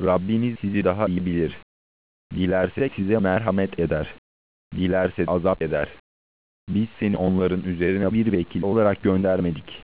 Rabbiniz sizi daha iyi bilir. Dilerse size merhamet eder. Dilerse azap eder. Biz seni onların üzerine bir vekil olarak göndermedik.